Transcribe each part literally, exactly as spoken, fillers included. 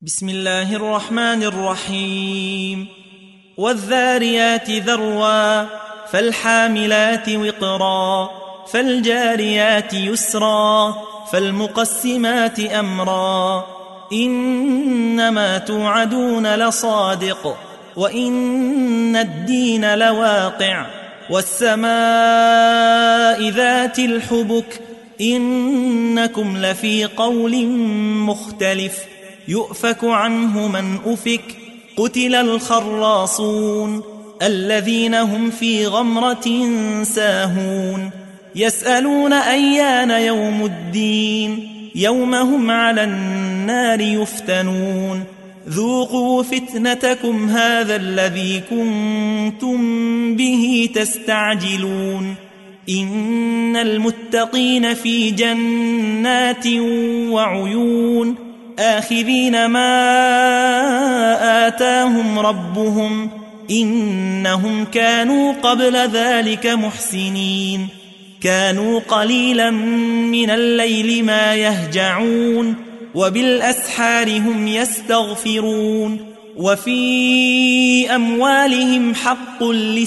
بسم الله الرحمن الرحيم والذاريات ذروا فالحاملات وقرا فالجاريات يسرا فالمقسمات أمرا إنما توعدون لصادق وإن الدين لواقع والسماء ذات الحبك إنكم لفي قول مختلف يؤفك عنه من أفك قتل الخراصون الذين هم في غمرة ساهون يسألون أيان يوم الدين يوم هم على النار يفتنون ذوقوا فتنتكم هذا الذي كنتم به تستعجلون إن المتقين في جنات وعيون آخذين ما آتاهم ربهم إنهم كانوا قبل ذلك محسنين كانوا قليلا من الليل ما يهجعون وبالأسحار هم يستغفرون وفي أموالهم حق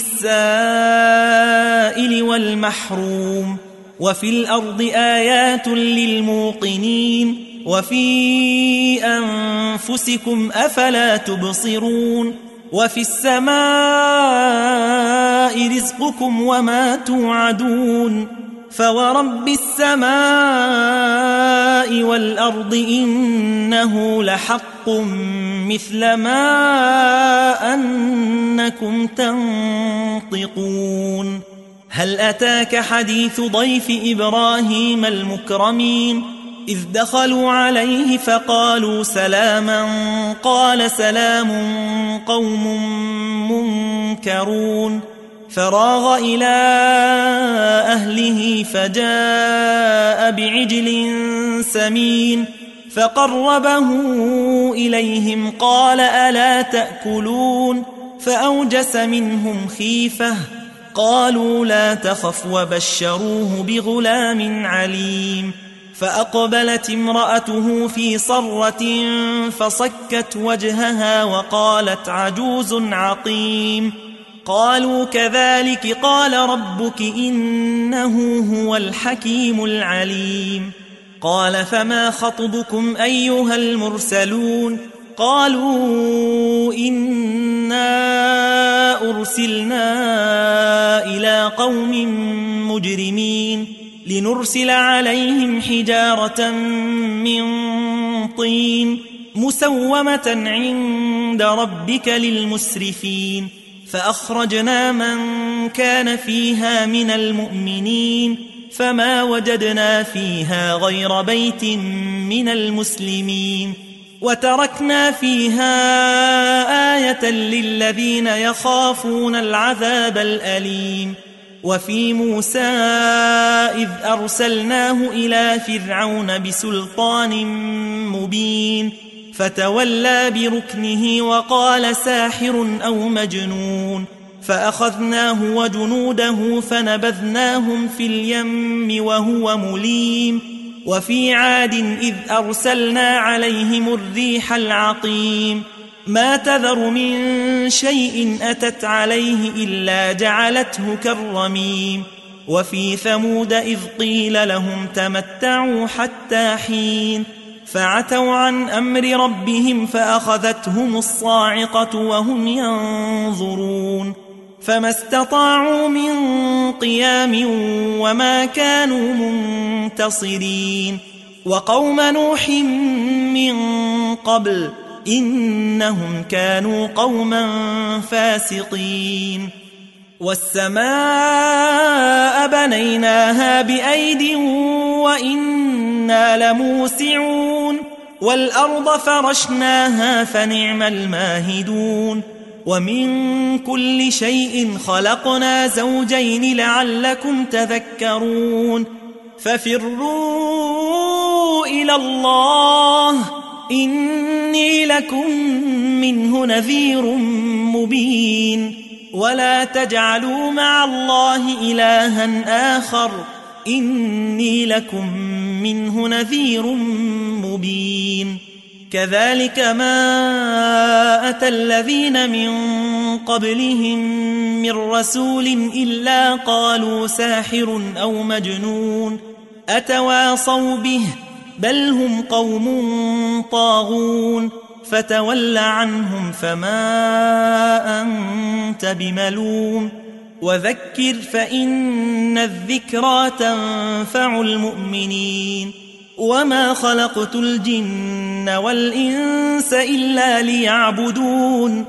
للسائل والمحروم وفي الأرض آيات للموقنين وفي أنفسكم أفلا تبصرون وفي السماء رزقكم وما توعدون فورب السماء والأرض إنه لحق مثل ما أنكم تنطقون هل أتاك حديث ضيف إبراهيم المكرمين إذ دخلوا عليه فقالوا سلاما قال سلام قوم منكرون فراغ إلى أهله فجاء بعجل سمين فقربه إليهم قال ألا تأكلون فأوجس منهم خيفة قالوا لا تخف وبشروه بغلام عليم فأقبلت امرأته في صرة فصكت وجهها وقالت عجوز عقيم قالوا كذلك قال ربك إنه هو الحكيم العليم قال فما خطبكم أيها المرسلون قالوا إنا أرسلنا إلى قوم مجرمين لنرسل عليهم حجارة من طين مسومة عند ربك للمسرفين فأخرجنا من كان فيها من المؤمنين فما وجدنا فيها غير بيت من المسلمين وتركنا فيها آية للذين يخافون العذاب الأليم وفي موسى إذ أرسلناه إلى فرعون بسلطان مبين فتولى بركنه وقال ساحر أو مجنون فأخذناه وجنوده فنبذناهم في اليم وهو مليم وفي عاد إذ أرسلنا عليهم الريح العقيم ما تذر من شيء أتت عليه إلا جعلته كالرميم وفي ثمود إذ قيل لهم تمتعوا حتى حين فعتوا عن أمر ربهم فأخذتهم الصاعقة وهم ينظرون فما استطاعوا من قيام وما كانوا منتصرين وقوم نوح من قبل إنهم كانوا قوما فاسقين والسماء بنيناها بأيد وإنا لموسعون والأرض فرشناها فنعم الماهدون ومن كل شيء خلقنا زوجين لعلكم تذكرون ففروا إلى الله إني لكم منه نذير مبين ولا تجعلوا مع الله إلها آخر إني لكم منه نذير مبين كذلك ما أتى الذين من قبلهم من رسول إلا قالوا ساحر أو مجنون أتواصوا به بل هم قوم طاغون فتول عنهم فما أنت بملوم وذكر فإن الذكرى تنفع المؤمنين وما خلقت الجن والإنس إلا ليعبدون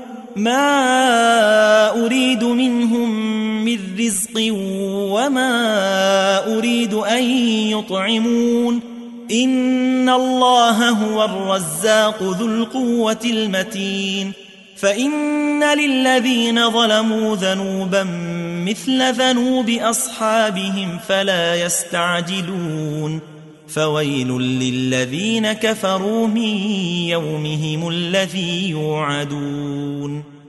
ما أريد منهم من رزق وما أريد أن يطعمون إن الله هو الرزاق ذو القوة المتين فإن للذين ظلموا ذنوبا مثل ذنوب أصحابهم فلا يستعجلون فويل للذين كفروا من يومهم الذي يوعدون